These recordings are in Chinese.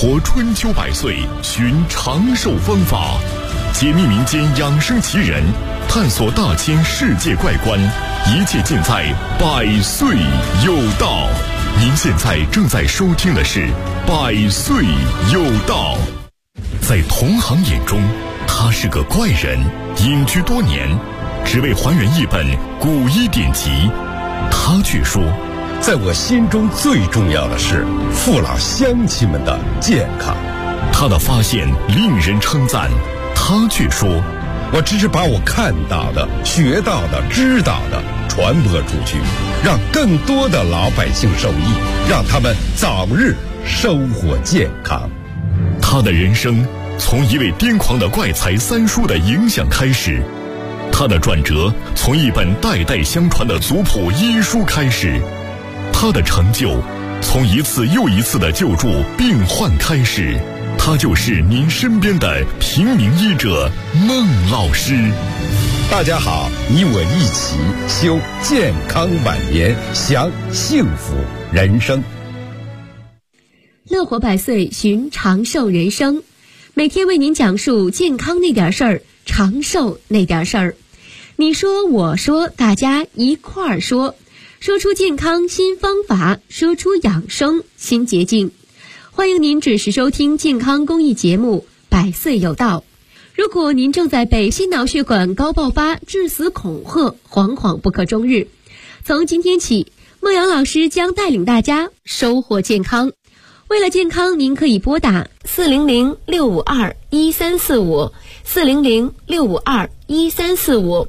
活春秋百岁，寻长寿方法，解密民间养生奇人，探索大千世界怪观，一切尽在百岁有道。您现在正在收听的是百岁有道。在同行眼中，他是个怪人，隐居多年，只为还原一本古医典籍。他却说， 在我心中最重要的是父老乡亲们的健康。 他的发现令人称赞，他却说， 我只是把我看到的、学到的、知道的传播出去，让更多的老百姓受益，让他们早日收获健康。 他的人生从一位癫狂的怪才三叔的影响开始，他的转折从一本代代相传的族谱医书开始，他的成就从一次又一次的救助病患开始。他就是您身边的平民医者孟老师。 大家好，你我一起修健康晚年，享幸福人生。 乐活百岁，寻长寿人生，每天为您讲述健康那点事儿，长寿那点事儿。你说我说，大家一块儿说，说出健康新方法，说出养生新捷径。欢迎您准时收听健康公益节目《百岁有道》。如果您正在被心脑血管高爆发致死恐吓，惶惶不可终日，从今天起，孟阳老师将带领大家收获健康。为了健康，您可以拨打400-652-1345 400-652-1345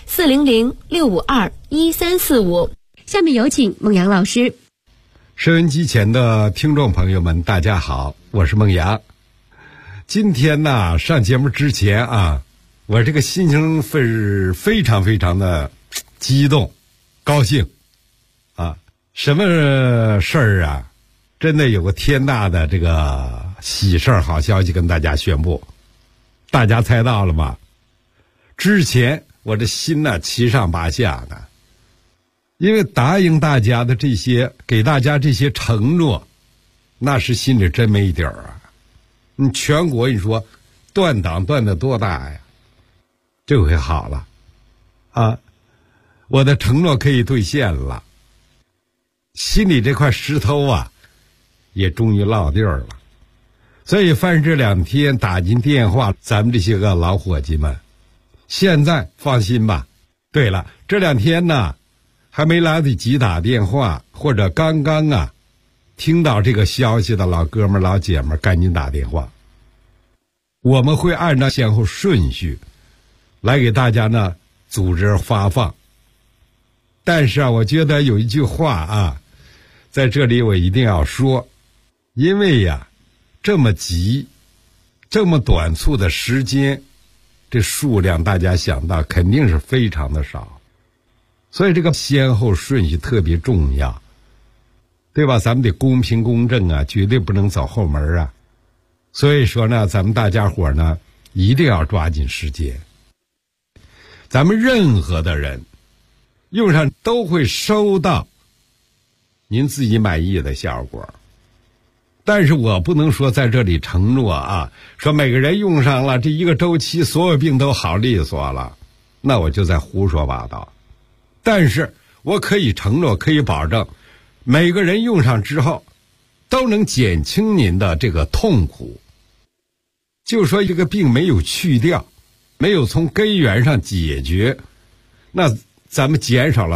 400-652-1345。下面有请孟阳老师。 收音机前的听众朋友们，大家好，我是孟阳。今天呢，上节目之前啊，我这个心情是非常非常的激动、高兴啊！什么事儿啊？真的有个天大的这个喜事儿、好消息跟大家宣布。大家猜到了吗？之前我这心呢七上八下的，因为答应大家的这些，给大家这些承诺，那是心里真没底儿啊。你全国你说断档断得多大呀？这回好了啊，我的承诺可以兑现了，心里这块石头啊也终于落地儿了。所以凡是这2天打进电话，咱们这些个老伙计们现在放心吧。对了，这2天呢还没来得及打电话，或者刚刚啊听到这个消息的老哥们老姐们，赶紧打电话。我们会按照先后顺序来给大家呢组织发放。但是啊，我觉得有一句话啊，在这里我一定要说，因为呀这么急，这么短促的时间，这数量大家想到肯定是非常的少，所以这个先后顺序特别重要，对吧？咱们得公平公正啊，绝对不能走后门啊。所以说呢，咱们大家伙呢一定要抓紧时间。咱们任何的人用上都会收到您自己满意的效果，但是我不能说在这里承诺啊，说每个人用上了这一个周期所有病都好利索了，那我就在胡说八道。但是我可以承诺，可以保证每个人用上之后都能减轻您的这个痛苦。就说这个病没有去掉，没有从根源上解决，那咱们减少了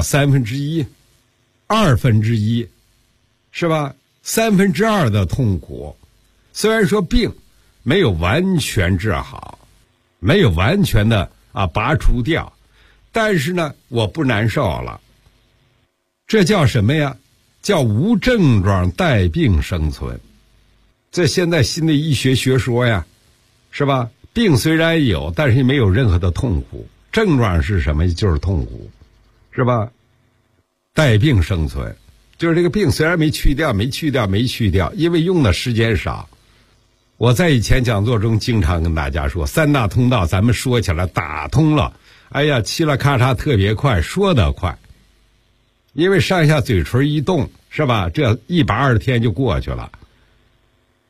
1/3、1/2，是吧？2/3的痛苦。虽然说病没有完全治好，没有完全的拔除掉，但是呢我不难受了。这叫什么呀？叫无症状带病生存。这现在新的医学学说呀，是吧？病虽然有，但是没有任何的痛苦。症状是什么？就是痛苦，是吧？带病生存，就是这个病虽然没去掉，因为用的时间少。我在以前讲座中经常跟大家说，3大通道咱们说起来打通了，哎呀，嘁啦咔嚓特别快，说得快。因为上下嘴唇一动，是吧？这120天就过去了。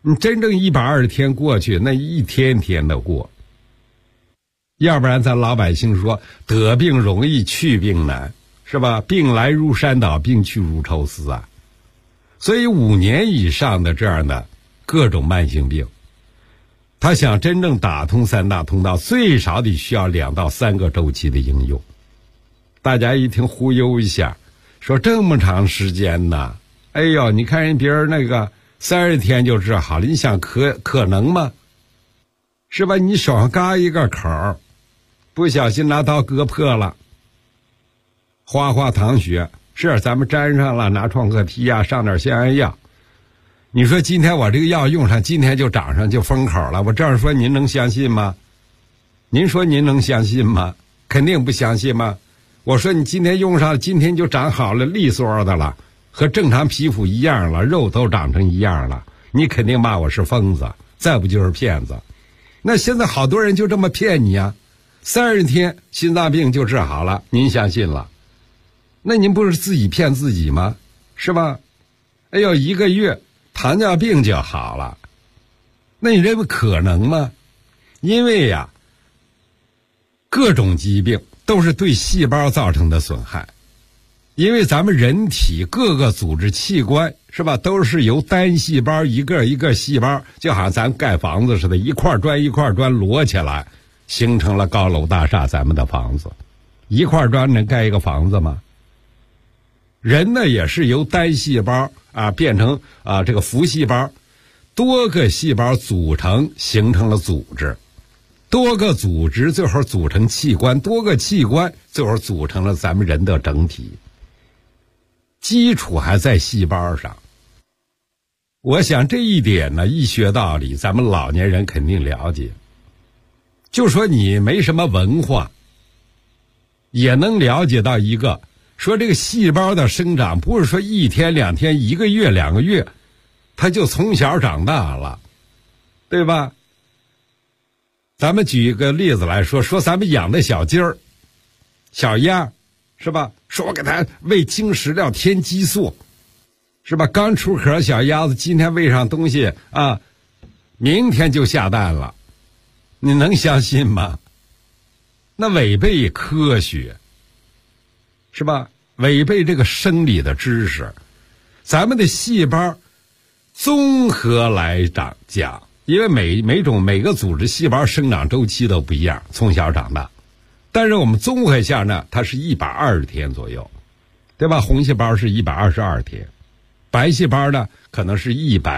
你真正120天过去，那一天天的过。要不然咱老百姓说得病容易去病难，是吧？病来如山倒，病去如抽丝啊。所以5年以上的这样的各种慢性病，他想真正打通3大通道，最少得需要2到3个周期的应用。大家一听忽悠一下，说这么长时间呢？哎呦，你看人别人那个30天就治好了，你想可能吗？是吧？你手上嘎一个口，不小心拿刀割破了，哗淌血，是咱们粘上了，拿创可贴啊，上点消炎药。你说今天我这个药用上，今天就长上就封口了，我这样说您能相信吗？您说您能相信吗？肯定不相信吗？我说你今天用上，今天就长好了，利索的了，和正常皮肤一样了，肉都长成一样了，你肯定骂我是疯子，再不就是骗子。那现在好多人就这么骗你啊，30天心脏病就治好了，您相信了？那您不是自己骗自己吗？是吧？哎呦，1个月糖尿病就好了，那你认为可能吗？因为呀，各种疾病都是对细胞造成的损害，因为咱们人体各个组织器官，是吧，都是由单细胞一个一个细胞，就好像咱盖房子似的，一块砖一块砖摞起来，形成了高楼大厦，咱们的房子。一块砖能盖一个房子吗？人呢也是由单细胞变成这个符细胞，多个细胞组成形成了组织，多个组织最后组成器官，多个器官最后组成了咱们人的整体，基础还在细胞上。我想这一点呢，医学道理咱们老年人肯定了解，就说你没什么文化也能了解到一个，说这个细胞的生长不是说1天2天1个月2个月它就从小长大了，对吧？咱们举一个例子来说咱们养的小鸡儿小鸭，是吧？说我给它喂精食料添激素，是吧？刚出壳小鸭子今天喂上东西明天就下蛋了，你能相信吗？那违背科学，是吧？违背这个生理的知识。咱们的细胞综合来讲，因为每个组织细胞生长周期都不一样，从小长大，但是我们综合一下呢，它是120天左右，对吧？红细胞是122天，白细胞呢可能是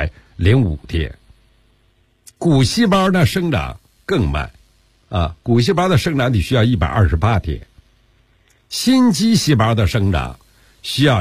105天，骨细胞呢生长更慢骨细胞的生长得需要128天，心肌细胞的生长需要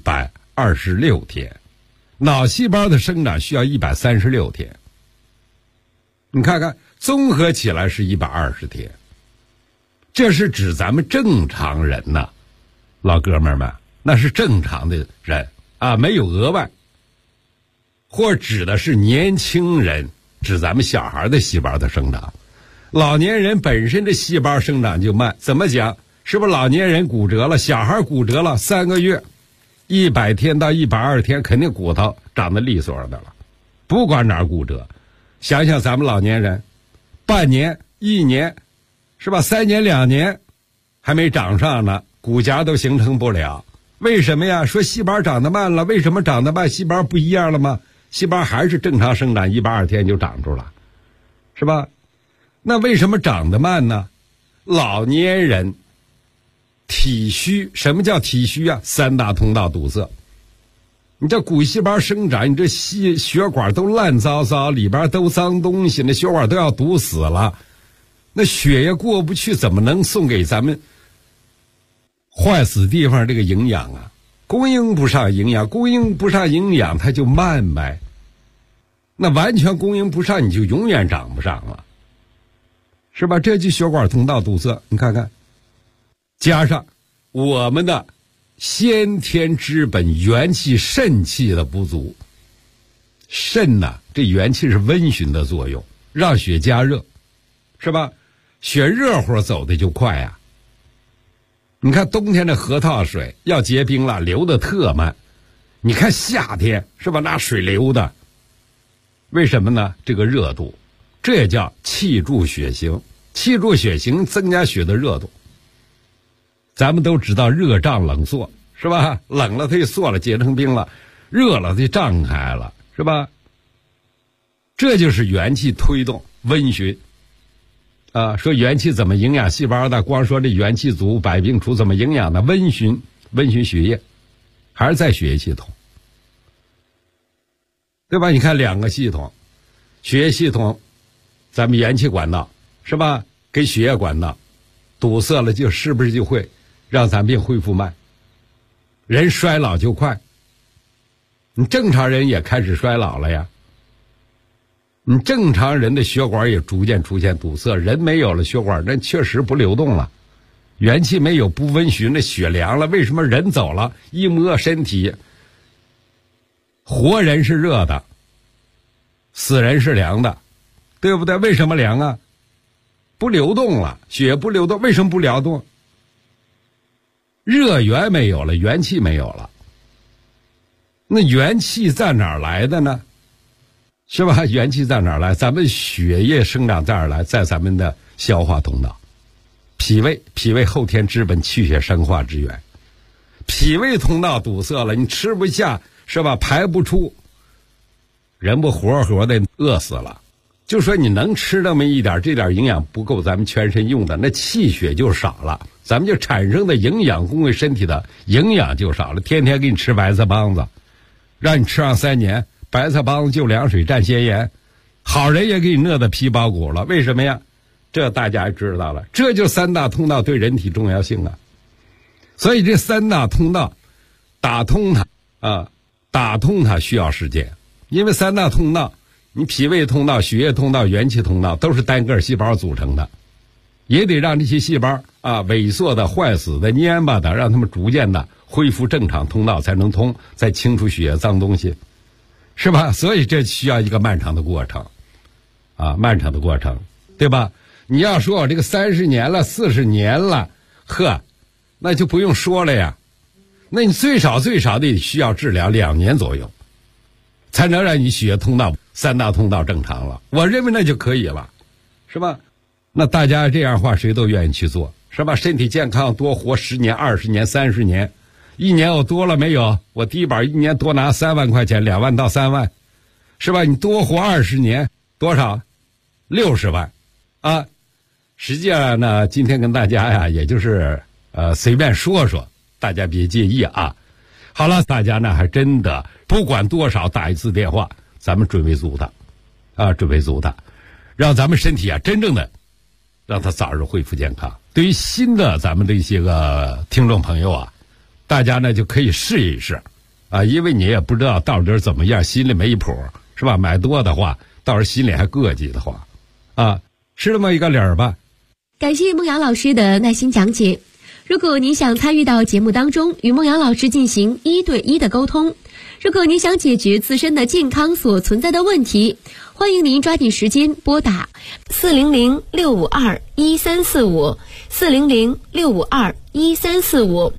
126天，脑细胞的生长需要136天。你看看综合起来是120天，这是指咱们正常人呐，老哥们儿们，那是正常的人没有额外，或指的是年轻人，指咱们小孩的细胞的生长。老年人本身的细胞生长就慢，怎么讲？是不是老年人骨折了，小孩骨折了3个月，100天到120天肯定骨头长得利索的了，不管哪儿骨折。想想咱们老年人，半年1年，是吧？3年2年还没长上呢，骨架都形成不了。为什么呀？说细胞长得慢了，为什么长得慢？细胞不一样了吗？细胞还是正常生长，120天就长出了，是吧？那为什么长得慢呢？老年人体虚，什么叫体虚啊？3大通道堵塞。你这骨细胞生长，你这血管都烂糟糟，里边都脏东西，那血管都要堵死了，那血也过不去，怎么能送给咱们坏死地方这个营养啊？供应不上营养，它就慢呗。那完全供应不上，你就永远长不上了，是吧？这就血管通道堵塞，你看看，加上我们的先天之本元气肾气的不足。肾呐，这元气是温煦的作用，让血加热，是吧？血热乎走的就快啊。你看冬天的核桃水要结冰了，流的特慢。你看夏天是吧，那水流的为什么呢？这个热度，这也叫气助血行。气助血行增加血的热度。咱们都知道热胀冷缩，是吧？冷了它就缩了，结成冰了；热了它就胀开了，是吧？这就是元气推动温煦。说元气怎么营养细胞的？光说这元气足，百病除，怎么营养呢？温煦血液，还是在血液系统，对吧？你看两个系统，血液系统，咱们元气管道是吧？跟血液管道堵塞了，就是不是就会让咱病恢复慢，人衰老就快。你正常人也开始衰老了呀。你正常人的血管也逐渐出现堵塞，人没有了血管，人确实不流动了，元气没有，不温煦，那血凉了。为什么人走了，一摸身体，活人是热的，死人是凉的，对不对？为什么凉啊？不流动了，血不流动，为什么不流动？热源没有了，元气没有了。那元气在哪儿来的呢？是吧？元气在哪儿来？咱们血液生长在哪儿来？在咱们的消化通道。脾胃后天之本，气血生化之源。脾胃通道堵塞了，你吃不下，是吧？排不出，人不活活的饿死了。就说你能吃那么一点，这点营养不够咱们全身用的，那气血就少了，咱们就产生的营养供给身体的营养就少了。天天给你吃白菜帮子，让你吃上3年，白菜帮子就凉水蘸咸盐，好人也给你饿得皮包骨了。为什么呀？这大家知道了，这就三大通道对人体重要性啊。所以这三大通道打通它需要时间，因为三大通道，你脾胃通道、血液通道、元气通道都是单个细胞组成的，也得让这些细胞萎缩的、坏死的、蔫巴的，让它们逐渐的恢复正常通道才能通，再清除血液脏东西，是吧？所以这需要一个漫长的过程，对吧？你要说我这个30年了、40年了，那就不用说了呀。那你最少得需要治疗2年左右，才能让你血液通道三大通道正常了。我认为那就可以了，是吧？那大家这样的话，谁都愿意去做，是吧？身体健康，多活10年、20年、30年，一年我多了没有？我低保1年多拿3万块钱，2万到3万，是吧？你多活20年，多少？60万，啊！实际上呢，今天跟大家呀，也就是随便说说，大家别介意啊。好了，大家呢还真的不管多少打一次电话，咱们准备足它，让咱们身体真正的让它早日恢复健康。对于新的咱们这些个听众朋友大家呢就可以试一试因为你也不知道到底怎么样，心里没谱，是吧？买多的话，到时候心里还膈气的话是这么一个理儿吧。 感谢孟瑶老师的耐心讲解。如果您想参与到节目当中，与孟瑶老师进行1对1的沟通，如果您想解决自身的健康所存在的问题，欢迎您抓紧时间拨打400-652-1345 400-652-1345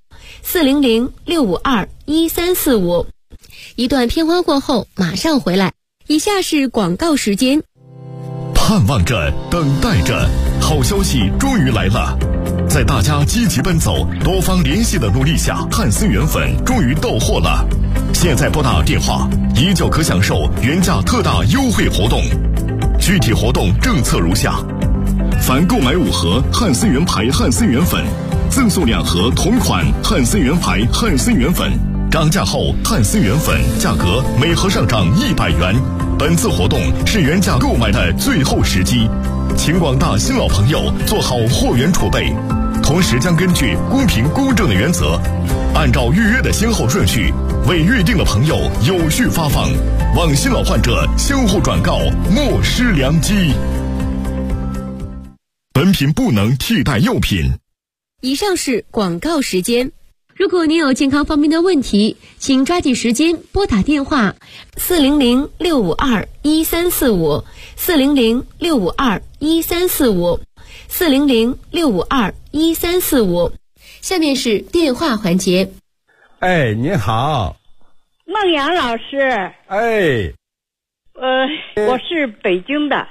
400-652-1345。一段片花过后马上回来，以下是广告时间。 盼望着，等待着，好消息终于来了！在大家积极奔走、多方联系的努力下，汉森原粉终于到货了。现在拨打电话，依旧可享受原价特大优惠活动。具体活动政策如下：凡购买5盒汉森原牌汉森原粉，赠送2盒同款汉森原牌汉森原粉。涨价后，汉森原粉价格每盒上涨100元。本次活动是原价购买的最后时机，请广大新老朋友做好货源储备，同时将根据公平公正的原则，按照预约的先后顺序，为预定的朋友有序发放，望新老患者相互转告，莫失良机。本品不能替代药品。 以上是广告时间。如果您有健康方面的问题，请抓紧时间拨打电话400-652-1345 400-652-1345 400-652-1345。下面是电话环节。 您好， 孟阳老师。 我是北京的，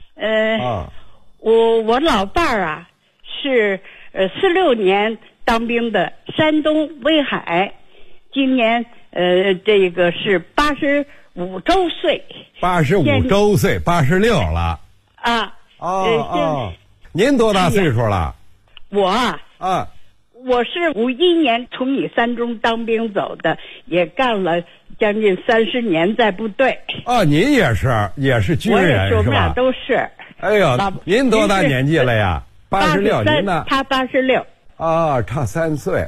我老伴儿啊是46年当兵的，山东威海，今年这个是85周岁。 85周岁，86了。 啊。 您多大岁数了？ 我啊。我是51年从你三中当兵走的，也干了将近30年在部队。 您也是军人是吧？ 我们俩都是。 哎呦，您多大年纪了呀？86，您呢？ 他86。 差3岁。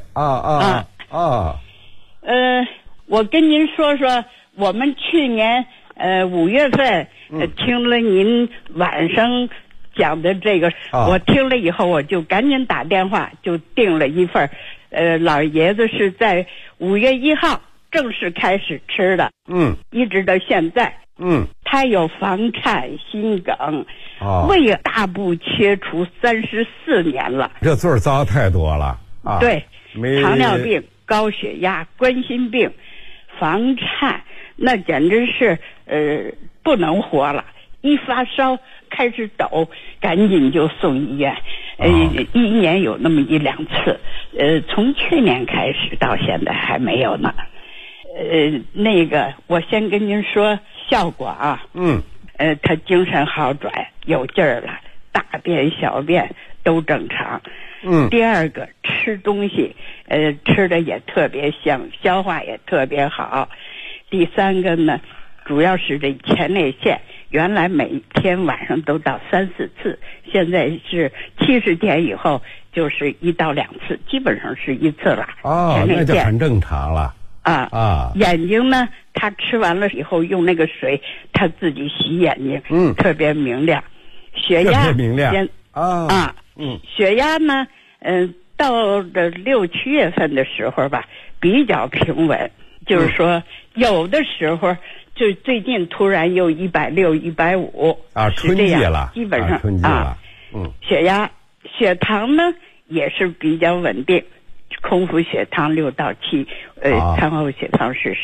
我跟您说说，我们去年5月份听了您晚上讲的这个，我听了以后我就赶紧打电话就订了一份，老爷子是在5月1号正式开始吃的，一直到现在，他有房颤、心梗，胃大部切除34年了， 这罪遭太多了啊！ 对，糖尿病、高血压、冠心病、房颤，那简直是不能活了，一发烧开始抖，赶紧就送医院，一年有那么1-2次，从去年开始到现在还没有呢。那个我先跟您说效果啊，他精神好转，有劲儿了，大便小便都正常。第二个吃东西，吃的也特别香，消化也特别好。第三个呢，主要是这前列腺，原来每天晚上都到3-4次，现在是70天以后就是1到2次，基本上是1次了。 那就很正常了。 眼睛呢，他吃完了以后用那个水他自己洗眼睛，特别明亮。血压特别明亮血压呢，到了6-7月份的时候吧，比较平稳，就是说有的时候就最近突然又160、150 春季了， 基本上春季了。 血压、血糖呢也是比较稳定，空腹血糖6到7，餐后血糖是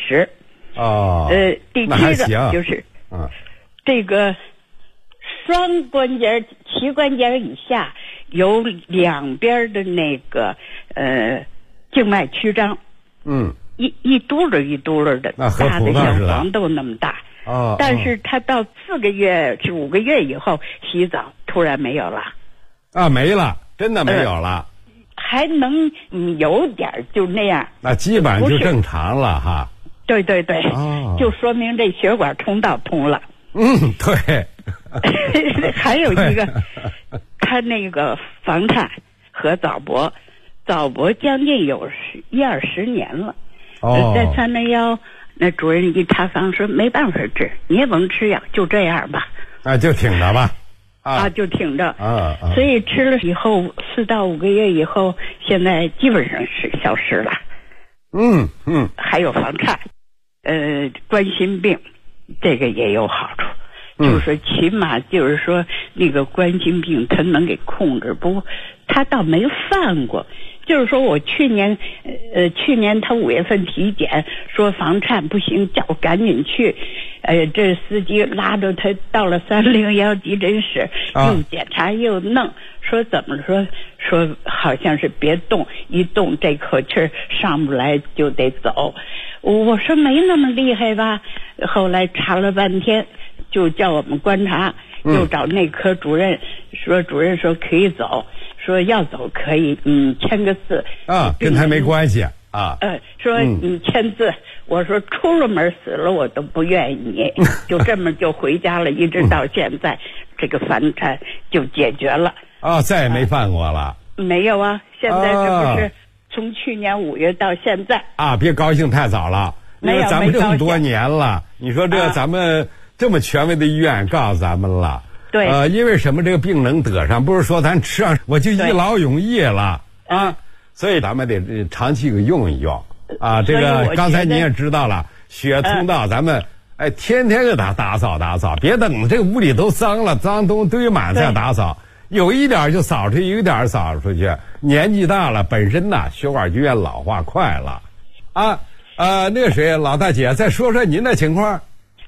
10。第7个就是这个双关节、膝关节以下有两边的那个静脉曲张，一嘟噜一嘟噜的，大的像黄豆那么大。但是他到4个月至5个月以后洗澡突然没有了。 没了，真的没有了。 还能有点就那样， 那基本上就正常了哈。 对，就说明这血管通道通了。 对。 还有一个，他那个房颤和早搏将近有10-20年了。在361那主任一查房说没办法治，你也甭吃药，就这样吧。 就挺着吧。 就挺着。所以吃了以后4到5个月以后，现在基本上是消失了。还有房颤，冠心病，这个也有好处。就是说起码就是说那个冠心病他能给控制，不过他倒没犯过。就是说我去年他5月份体检说房颤不行，叫我赶紧去，这司机拉着他到了301急诊室，又检查又弄，说怎么说好像是别动，一动这口气儿上不来就得走。我说没那么厉害吧，后来查了半天，就叫我们观察，又找内科主任，主任说可以走，说要走可以，签个字跟他没关系说你签字，我说出了门死了我都不愿意，就这么就回家了，一直到现在，这个房颤就解决了再也没犯过了。 没有啊，现在这不是从去年5月到现在别高兴太早了，因为咱们这么多年了，你说这咱们这么权威的医院告诉咱们了。 对， 因为什么这个病能得上，不是说咱吃上我就一劳永逸了所以咱们得长期给用一用这个刚才您也知道了，血通道咱们天天给它打扫，别等这个屋里都脏了，脏东堆满再打扫，有一点就扫出去，有一点扫出去。年纪大了，本身呢血管就越老化快了那个谁，老大姐再说说您的情况。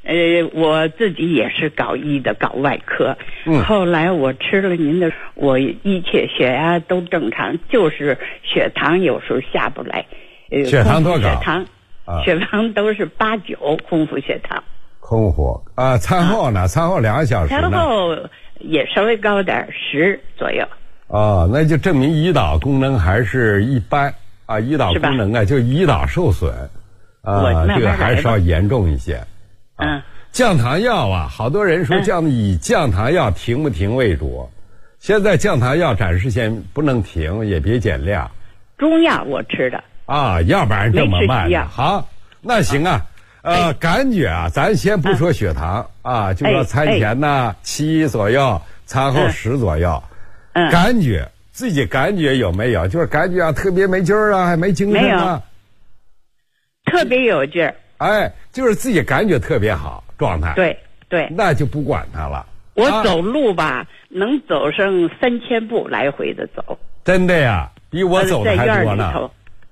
我自己也是搞医的，搞外科。后来我吃了您的，我一切血压都正常，就是血糖有时候下不来。 血糖多高？ 血糖都是8、9，空腹血糖。 空腹啊，餐后呢？餐后2个小时呢？ 餐后也稍微高点，10左右。 哦，那就证明胰岛功能还是一般啊，胰岛功能啊，就胰岛受损啊，这个还是稍严重一些。降糖药啊，好多人说以降糖药停不停为主。现在降糖药暂时先不能停，也别减量。 中药我吃的啊，要不然这么慢。好，那行啊。感觉啊，咱先不说血糖啊，就说餐前呢7左右，餐后10左右。感觉自己感觉有没有？就是感觉啊，特别没劲儿啊，还没精神啊。 特别有劲儿。 就是自己感觉特别好状态。 对， 那就不管它了。 我走路吧，能走上3000步来回的走。 真的呀，比我走的还多呢。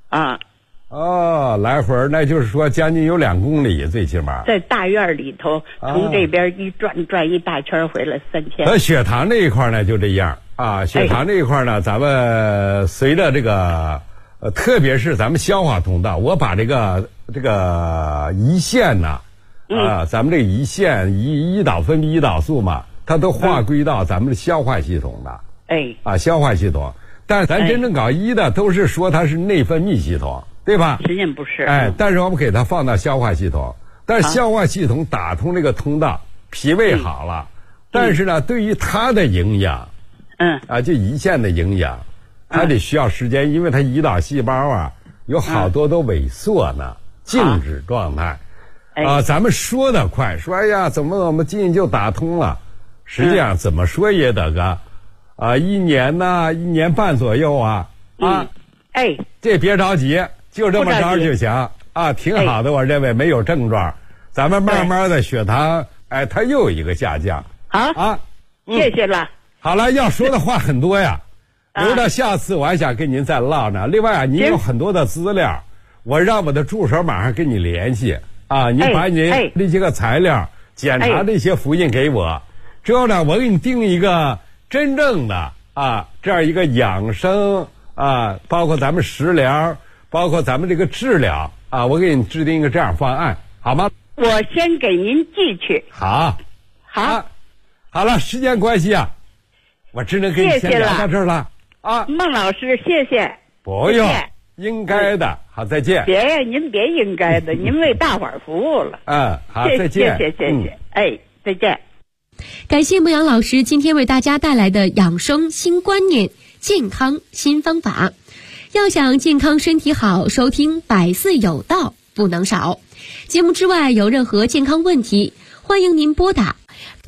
来回那就是说将近有2公里，最起码在大院里头，从这边一转一大圈回来3000。 血糖这一块呢就这样啊，血糖这一块呢，咱们随着这个特别是咱们消化通道，我把这个胰腺呢咱们这个胰腺胰岛分泌胰岛素嘛，它都划归到咱们的消化系统的。消化系统，但是咱真正搞医的都是说它是内分泌系统。对吧？ 实际不是。 但是我们给它放到消化系统，但是消化系统打通这个通道，脾胃好了，但是呢，对于它的营养，就胰腺的营养，它得需要时间，因为它胰岛细胞啊，有好多都萎缩呢，静止状态。咱们说的快，说哎呀，怎么进就打通了，实际上怎么说也得个1年呐，1年半左右啊。这别着急。就这么着就行啊，挺好的。我认为没有症状，咱们慢慢的血糖，它又有一个下降。 谢谢了。 好了，要说的话很多呀，留到下次我还想跟您再唠呢。另外您有很多的资料，我让我的助手马上跟你联系啊，您把你这些个材料、检查这些复印给我，之后呢，我给你定一个真正的这样一个养生包括咱们食疗。包括咱们这个治疗我给你制定一个这样方案，好吗？ 我先给您寄去。 好了，时间关系我只能跟你先聊到这儿了孟老师，谢谢。 不用，应该的。好，再见。 您别应该的，您为大伙儿服务了。 好，再见。 谢谢。再见。 感谢牧羊老师今天为大家带来的养生新观念、健康新方法。要想健康身体好，收听百岁有道不能少。节目之外有任何健康问题，欢迎您拨打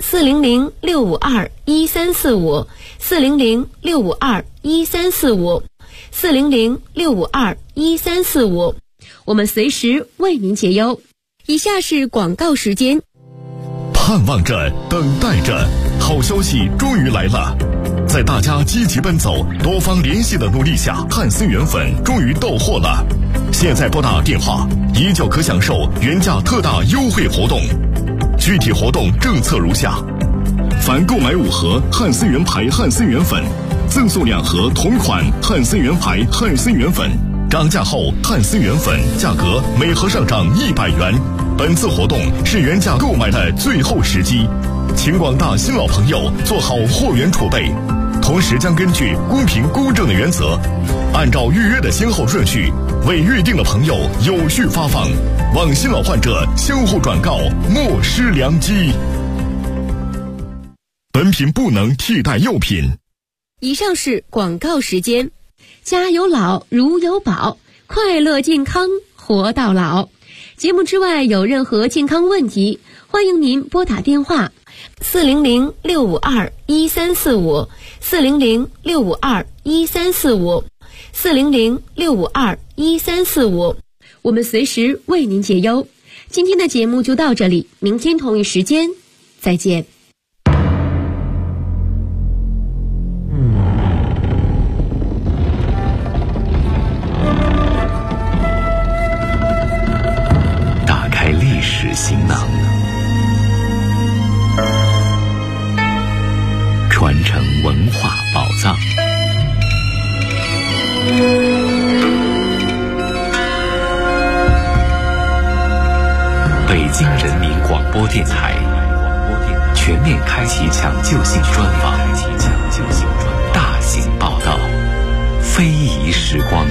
400-652-1345 400-652-1345 400-652-1345，我们随时为您解忧。以下是广告时间。 盼望着，等待着，好消息终于来了！在大家积极奔走、多方联系的努力下，汉森原粉终于到货了。现在拨打电话，依旧可享受原价特大优惠活动。具体活动政策如下：凡购买5盒汉森原牌汉森原粉，赠送2盒同款汉森原牌汉森原粉。涨价后，汉森原粉价格每盒上涨100元。本次活动是原价购买的最后时机，请广大新老朋友做好货源储备，同时将根据公平公正的原则，按照预约的先后顺序，为预定的朋友有序发放，望新老患者相互转告，莫失良机。本品不能替代药品。 以上是广告时间。家有老，如有宝，快乐健康活到老。节目之外有任何健康问题，欢迎您拨打电话400-652-1345 400-652-1345 400-652-1345，我们随时为您解忧。今天的节目就到这里，明天同一时间再见。 打开历史行囊， 播电台全面开启抢救性专访，大型报道，非遗时光。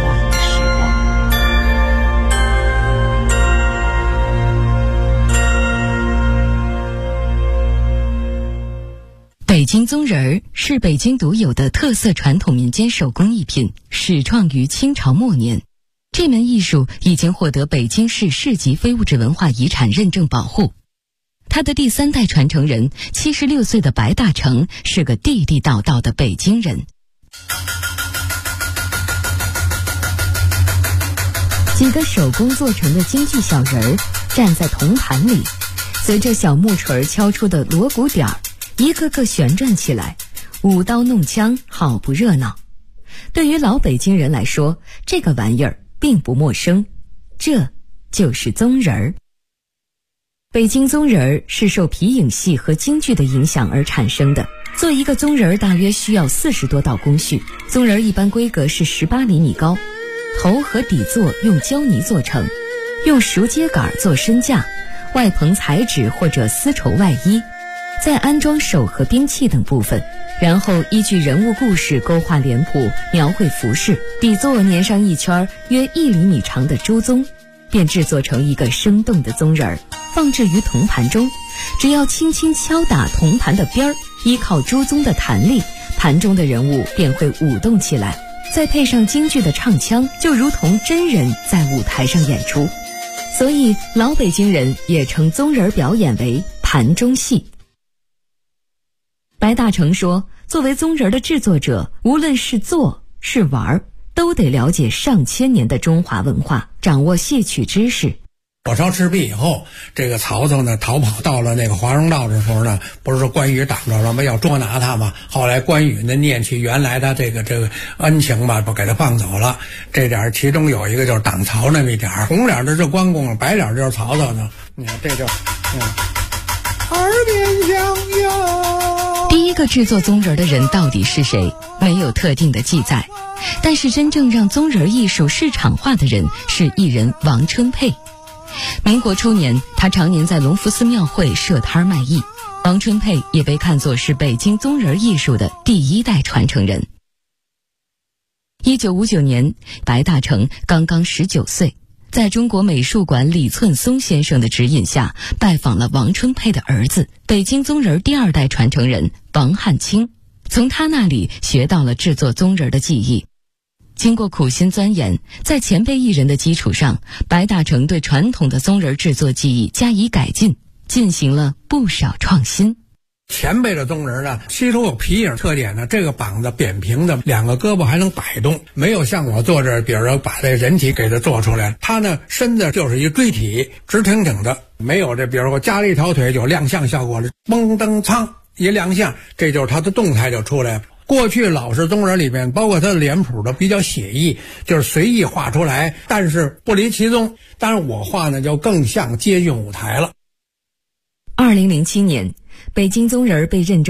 北京宗人儿是北京独有的特色传统民间手工艺品，始创于清朝末年。这门艺术已经获得北京市市级非物质文化遗产认证保护。他的第3代传承人76岁的白大成是个地地道道的北京人。几个手工做成的京剧小人儿站在铜盘里，随着小木锤敲出的锣鼓点儿，一个个旋转起来，舞刀弄枪，好不热闹。对于老北京人来说，这个玩意儿并不陌生，这就是宗人儿。北京宗人儿是受皮影戏和京剧的影响而产生的。做一个宗人儿大约需要40多道工序，宗人儿一般规格是18厘米高，头和底座用胶泥做成，用熟秸秆做身架，外棚彩纸或者丝绸外衣，再安装手和兵器等部分，然后依据人物故事勾画脸谱，描绘服饰，底座粘上一圈约1厘米长的猪鬃，便制作成一个生动的宗人儿，放置于铜盘中。只要轻轻敲打铜盘的边儿，依靠猪鬃的弹力，盘中的人物便会舞动起来，再配上京剧的唱腔，就如同真人在舞台上演出。所以老北京人也称宗人表演为盘中戏。白大成说，作为宗人的制作者，无论是做是玩，都得了解上千年的中华文化，掌握戏曲知识。 火烧赤壁以后，这个曹操呢逃跑到了那个华容道的时候呢，不是说关羽挡着了吗？要捉拿他嘛。后来关羽呢念起原来他这个恩情吧，不给他放走了。这点其中有一个就是挡曹那么一点，红脸的是关公，白脸就是曹操呢。你看这就耳边响哟。 第一个制作宗人的人到底是谁？没有特定的记载。但是真正让宗人艺术市场化的人是艺人王春佩。民国初年，他常年在隆福寺庙会设摊卖艺。王春佩也被看作是北京宗人艺术的第1代传承人。1959年，白大成刚刚19岁，在中国美术馆李寸松先生的指引下，拜访了王春佩的儿子，北京宗人第2代传承人王汉卿，从他那里学到了制作宗人的技艺。经过苦心钻研，在前辈艺人的基础上，白大成对传统的宗人制作技艺加以改进，进行了不少创新。 前辈的宗人呢，其实有皮影特点呢，这个膀子扁平的，2个胳膊还能摆动，没有像我做这，比如说把这人体给它做出来，他呢身子就是一锥体，直挺挺的，没有这，比如说加了一条腿有亮相效果了，嘣噔噌一亮相，这就是他的动态就出来了。过去老式宗人里面，包括他的脸谱的比较写意，就是随意画出来，但是不离其宗。但是我画呢，就更像接近舞台了。 2007年，北京宗人被认证